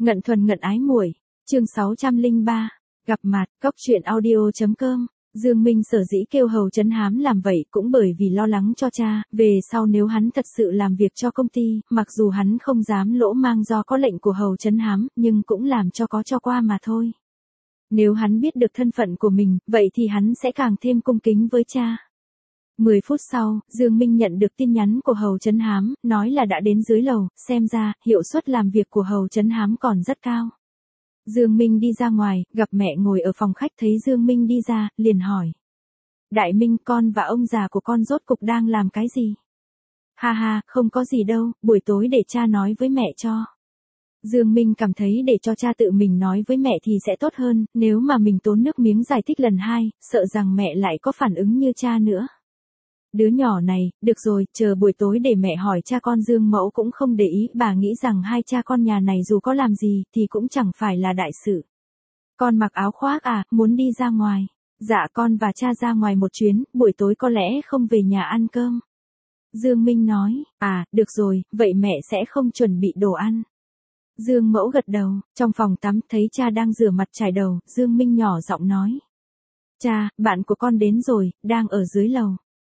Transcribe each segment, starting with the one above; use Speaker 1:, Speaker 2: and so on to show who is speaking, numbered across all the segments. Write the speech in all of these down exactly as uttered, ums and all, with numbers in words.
Speaker 1: Ngận thuần ngận ái muội, chương sáu trăm lẻ ba, gặp mặt, cốc truyện audio chấm com. Dương Minh sở dĩ kêu Hầu Chấn Hám làm vậy cũng bởi vì lo lắng cho cha, về sau nếu hắn thật sự làm việc cho công ty, mặc dù hắn không dám lỗ mang do có lệnh của Hầu Chấn Hám, nhưng cũng làm cho có cho qua mà thôi. Nếu hắn biết được thân phận của mình, vậy thì hắn sẽ càng thêm cung kính với cha. Mười phút sau, Dương Minh nhận được tin nhắn của Hầu Chấn Hám, nói là đã đến dưới lầu, xem ra, hiệu suất làm việc của Hầu Chấn Hám còn rất cao. Dương Minh đi ra ngoài, gặp mẹ ngồi ở phòng khách thấy Dương Minh đi ra, liền hỏi. Đại Minh, con và ông già của con rốt cục đang làm cái gì? Ha ha, không có gì đâu, buổi tối để cha nói với mẹ cho. Dương Minh cảm thấy để cho cha tự mình nói với mẹ thì sẽ tốt hơn, nếu mà mình tốn nước miếng giải thích lần hai, sợ rằng mẹ lại có phản ứng như cha nữa. Đứa nhỏ này, được rồi, chờ buổi tối để mẹ hỏi cha con. Dương Mẫu cũng không để ý, bà nghĩ rằng hai cha con nhà này dù có làm gì, thì cũng chẳng phải là đại sự. Con mặc áo khoác à, muốn đi ra ngoài? Dạ con và cha ra ngoài một chuyến, buổi tối có lẽ không về nhà ăn cơm. Dương Minh nói, à, được rồi, vậy mẹ sẽ không chuẩn bị đồ ăn. Dương Mẫu gật đầu, trong phòng tắm thấy cha đang rửa mặt chải đầu, Dương Minh nhỏ giọng nói. Cha, bạn của con đến rồi, đang ở dưới lầu.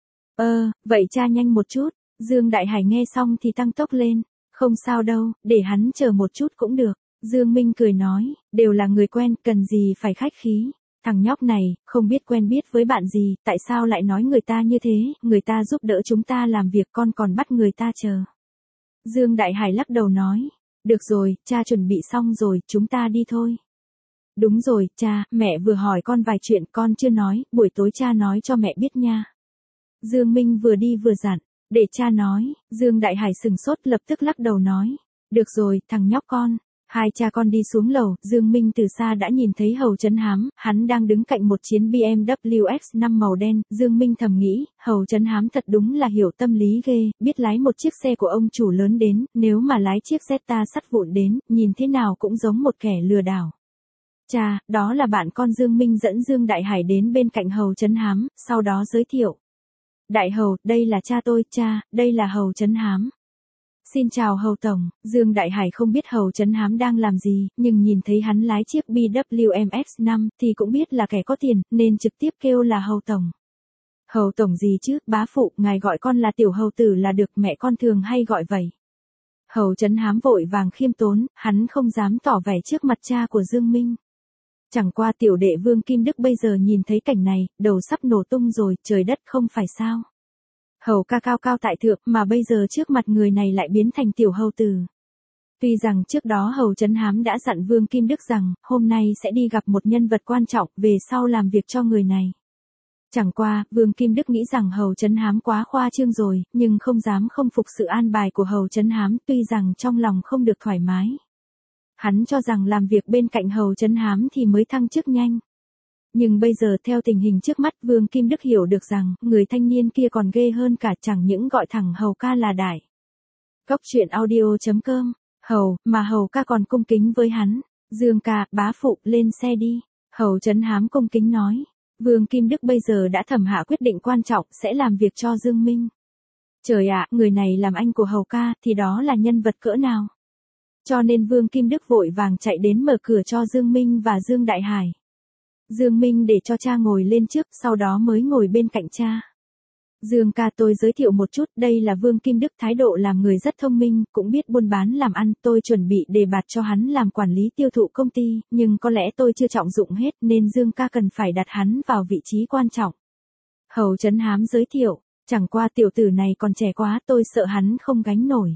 Speaker 1: Ơ, vậy cha nhanh một chút. Dương Đại Hải nghe xong thì tăng tốc lên. Không sao đâu, để hắn chờ một chút cũng được. Dương Minh cười nói, đều là người quen, cần gì phải khách khí. Thằng nhóc này, không biết quen biết với bạn gì, tại sao lại nói người ta như thế, người ta giúp đỡ chúng ta làm việc con còn bắt người ta chờ. Dương Đại Hải lắc đầu nói, được rồi, cha chuẩn bị xong rồi, chúng ta đi thôi. Đúng rồi, cha, mẹ vừa hỏi con vài chuyện con chưa nói, buổi tối cha nói cho mẹ biết nha. Dương Minh vừa đi vừa dặn, để cha nói. Dương Đại Hải sừng sốt lập tức lắc đầu nói, được rồi, thằng nhóc con. Hai cha con đi xuống lầu, Dương Minh từ xa đã nhìn thấy Hầu Chấn Hám, hắn đang đứng cạnh một chiến bê em vê X năm màu đen, Dương Minh thầm nghĩ, Hầu Chấn Hám thật đúng là hiểu tâm lý ghê, biết lái một chiếc xe của ông chủ lớn đến, nếu mà lái chiếc Jetta sắt vụn đến, nhìn thế nào cũng giống một kẻ lừa đảo. Cha, đó là bạn con. Dương Minh dẫn Dương Đại Hải đến bên cạnh Hầu Chấn Hám, sau đó giới thiệu. Đại Hầu, đây là cha tôi, cha, đây là Hầu Chấn Hám. Xin chào Hầu Tổng. Dương Đại Hải không biết Hầu Chấn Hám đang làm gì, nhưng nhìn thấy hắn lái chiếc bê em vê X năm, thì cũng biết là kẻ có tiền, nên trực tiếp kêu là Hầu Tổng. Hầu Tổng gì chứ, bá phụ, ngài gọi con là tiểu hầu tử là được, mẹ con thường hay gọi vậy. Hầu Chấn Hám vội vàng khiêm tốn, hắn không dám tỏ vẻ trước mặt cha của Dương Minh. Chẳng qua tiểu đệ Vương Kim Đức bây giờ nhìn thấy cảnh này, đầu sắp nổ tung rồi, trời đất không phải sao. Hầu ca cao cao tại thượng, mà bây giờ trước mặt người này lại biến thành tiểu hầu tử. Tuy rằng trước đó Hầu Chấn Hám đã dặn Vương Kim Đức rằng, hôm nay sẽ đi gặp một nhân vật quan trọng, về sau làm việc cho người này. Chẳng qua, Vương Kim Đức nghĩ rằng Hầu Chấn Hám quá khoa trương rồi, nhưng không dám không phục sự an bài của Hầu Chấn Hám, tuy rằng trong lòng không được thoải mái. Hắn cho rằng làm việc bên cạnh Hầu Chấn Hám thì mới thăng chức nhanh. Nhưng bây giờ theo tình hình trước mắt, Vương Kim Đức hiểu được rằng, người thanh niên kia còn ghê hơn cả, chẳng những gọi thẳng Hầu ca là đại. Cốc truyện audio chấm com, Hầu, mà Hầu ca còn cung kính với hắn. Dương ca, bá phụ, lên xe đi. Hầu Chấn Hám cung kính nói. Vương Kim Đức bây giờ đã thẩm hạ quyết định quan trọng, sẽ làm việc cho Dương Minh. Trời ạ, người này làm anh của Hầu ca, thì đó là nhân vật cỡ nào? Cho nên Vương Kim Đức vội vàng chạy đến mở cửa cho Dương Minh và Dương Đại Hải. Dương Minh để cho cha ngồi lên trước, sau đó mới ngồi bên cạnh cha. Dương ca, tôi giới thiệu một chút, đây là Vương Kim Đức, thái độ làm người rất thông minh, cũng biết buôn bán làm ăn, tôi chuẩn bị đề bạt cho hắn làm quản lý tiêu thụ công ty, nhưng có lẽ tôi chưa trọng dụng hết, nên Dương ca cần phải đặt hắn vào vị trí quan trọng. Hầu Chấn Hám giới thiệu, chẳng qua tiểu tử này còn trẻ quá, tôi sợ hắn không gánh nổi.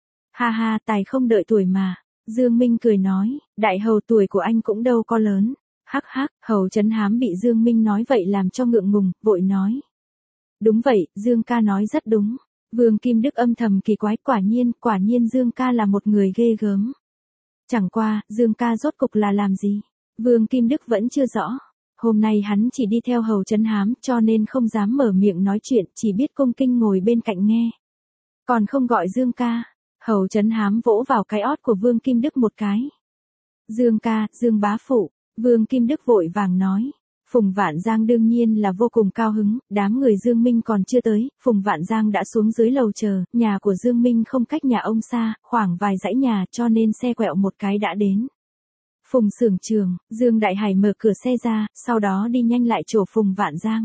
Speaker 1: Ha ha, tài không đợi tuổi mà. Dương Minh cười nói, đại hầu tuổi của anh cũng đâu có lớn. Hắc hắc, Hầu Chấn Hám bị Dương Minh nói vậy làm cho ngượng ngùng, vội nói. Đúng vậy, Dương ca nói rất đúng. Vương Kim Đức âm thầm kỳ quái, quả nhiên, quả nhiên Dương ca là một người ghê gớm. Chẳng qua, Dương ca rốt cục là làm gì? Vương Kim Đức vẫn chưa rõ. Hôm nay hắn chỉ đi theo Hầu Chấn Hám, cho nên không dám mở miệng nói chuyện, chỉ biết cung kinh ngồi bên cạnh nghe. Còn không gọi Dương ca. Hầu Chấn Hám vỗ vào cái ót của Vương Kim Đức một cái. Dương ca, Dương bá phụ. Vương Kim Đức vội vàng nói. Phùng Vạn Giang đương nhiên là vô cùng cao hứng, đám người Dương Minh còn chưa tới, Phùng Vạn Giang đã xuống dưới lầu chờ, nhà của Dương Minh không cách nhà ông xa, khoảng vài dãy nhà cho nên xe quẹo một cái đã đến. Phùng xưởng trưởng, Dương Đại Hải mở cửa xe ra, sau đó đi nhanh lại chỗ Phùng Vạn Giang.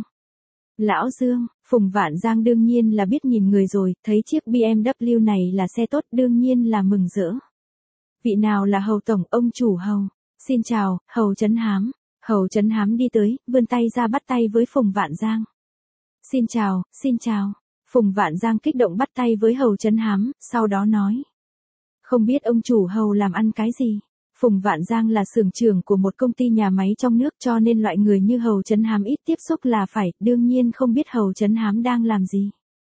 Speaker 1: Lão Dương, Phùng Vạn Giang đương nhiên là biết nhìn người rồi, thấy chiếc bê em vê này là xe tốt đương nhiên là mừng rỡ. Vị nào là Hầu Tổng, ông chủ Hầu? Xin chào, Hầu Trấn Hám. Hầu Trấn Hám đi tới, vươn tay ra bắt tay với Phùng Vạn Giang. Xin chào, xin chào. Phùng Vạn Giang kích động bắt tay với Hầu Trấn Hám, sau đó nói. Không biết ông chủ Hầu làm ăn cái gì? Phùng Vạn Giang là xưởng trưởng của một công ty nhà máy trong nước cho nên loại người như Hầu Trấn Hám ít tiếp xúc là phải, đương nhiên không biết Hầu Trấn Hám đang làm gì.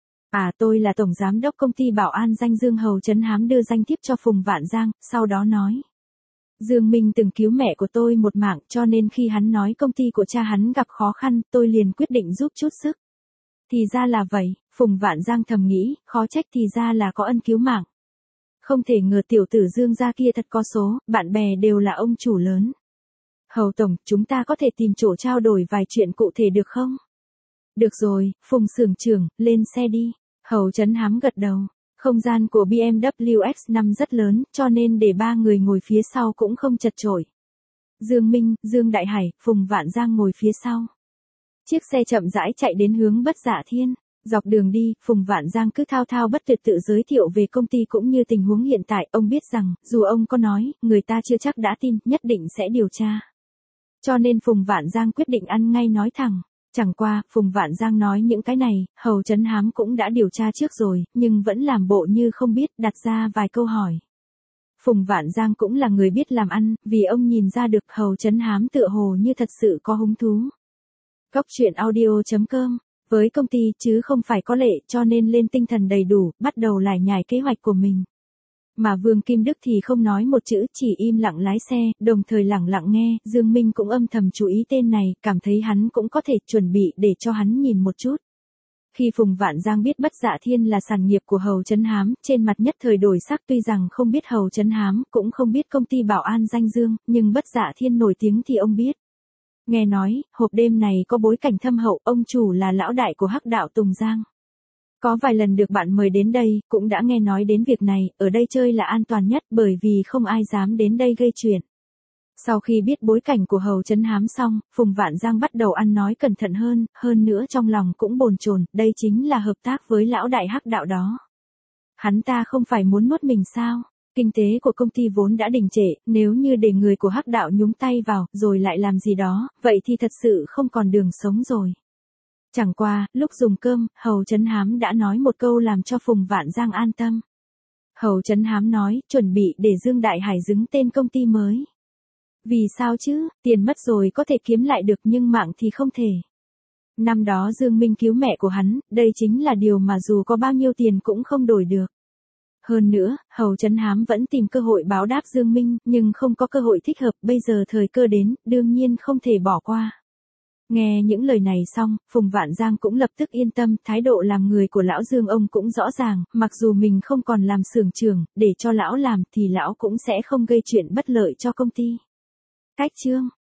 Speaker 1: À tôi là Tổng Giám đốc công ty bảo an danh Dương. Hầu Trấn Hám đưa danh thiếp cho Phùng Vạn Giang, sau đó nói. Dương Minh từng cứu mẹ của tôi một mạng cho nên khi hắn nói công ty của cha hắn gặp khó khăn, tôi liền quyết định giúp chút sức. Thì ra là vậy, Phùng Vạn Giang thầm nghĩ, khó trách thì ra là có ân cứu mạng. Không thể ngờ tiểu tử Dương gia kia thật có số, bạn bè đều là ông chủ lớn. Hầu Tổng, chúng ta có thể tìm chỗ trao đổi vài chuyện cụ thể được không? Được rồi, Phùng xưởng trưởng, lên xe đi. Hầu Trấn Hám gật đầu. Không gian của bê em vê X năm rất lớn, cho nên để ba người ngồi phía sau cũng không chật chội. Dương Minh, Dương Đại Hải, Phùng Vạn Giang ngồi phía sau. Chiếc xe chậm rãi chạy đến hướng Bất Dạ Thiên. Dọc đường đi, Phùng Vạn Giang cứ thao thao bất tuyệt tự giới thiệu về công ty cũng như tình huống hiện tại. Ông biết rằng, dù ông có nói, người ta chưa chắc đã tin, nhất định sẽ điều tra. Cho nên Phùng Vạn Giang quyết định ăn ngay nói thẳng. Chẳng qua, Phùng Vạn Giang nói những cái này, Hầu Trấn Hám cũng đã điều tra trước rồi, nhưng vẫn làm bộ như không biết, đặt ra vài câu hỏi. Phùng Vạn Giang cũng là người biết làm ăn, vì ông nhìn ra được Hầu Trấn Hám tựa hồ như thật sự có hứng thú. Cóc truyện audio chấm com, với công ty chứ không phải có lệ cho nên lên tinh thần đầy đủ, bắt đầu lải nhải kế hoạch của mình. Mà Vương Kim Đức thì không nói một chữ, chỉ im lặng lái xe, đồng thời lặng lặng nghe. Dương Minh cũng âm thầm chú ý tên này, cảm thấy hắn cũng có thể chuẩn bị để cho hắn nhìn một chút. Khi Phùng Vạn Giang biết Bất Dạ Thiên là sản nghiệp của Hầu Trấn Hám, trên mặt nhất thời đổi sắc, tuy rằng không biết Hầu Trấn Hám, cũng không biết công ty bảo an danh Dương, nhưng Bất Dạ Thiên nổi tiếng thì ông biết. Nghe nói, hộp đêm này có bối cảnh thâm hậu, ông chủ là lão đại của Hắc Đạo Tùng Giang. Có vài lần được bạn mời đến đây, cũng đã nghe nói đến việc này, ở đây chơi là an toàn nhất bởi vì không ai dám đến đây gây chuyện. Sau khi biết bối cảnh của Hầu Trấn Hám xong, Phùng Vạn Giang bắt đầu ăn nói cẩn thận hơn, hơn nữa trong lòng cũng bồn chồn, đây chính là hợp tác với lão đại Hắc Đạo đó. Hắn ta không phải muốn nuốt mình sao? Kinh tế của công ty vốn đã đình trệ, nếu như để người của Hắc Đạo nhúng tay vào, rồi lại làm gì đó, vậy thì thật sự không còn đường sống rồi. Chẳng qua, lúc dùng cơm, Hầu Trấn Hám đã nói một câu làm cho Phùng Vạn Giang an tâm. Hầu Trấn Hám nói, chuẩn bị để Dương Đại Hải dứng tên công ty mới. Vì sao chứ, tiền mất rồi có thể kiếm lại được nhưng mạng thì không thể. Năm đó Dương Minh cứu mẹ của hắn, đây chính là điều mà dù có bao nhiêu tiền cũng không đổi được. Hơn nữa, Hầu Trấn Hám vẫn tìm cơ hội báo đáp Dương Minh, nhưng không có cơ hội thích hợp, bây giờ thời cơ đến, đương nhiên không thể bỏ qua. Nghe những lời này xong, Phùng Vạn Giang cũng lập tức yên tâm, thái độ làm người của lão Dương ông cũng rõ ràng, mặc dù mình không còn làm xưởng trưởng, để cho lão làm thì lão cũng sẽ không gây chuyện bất lợi cho công ty. Cách chương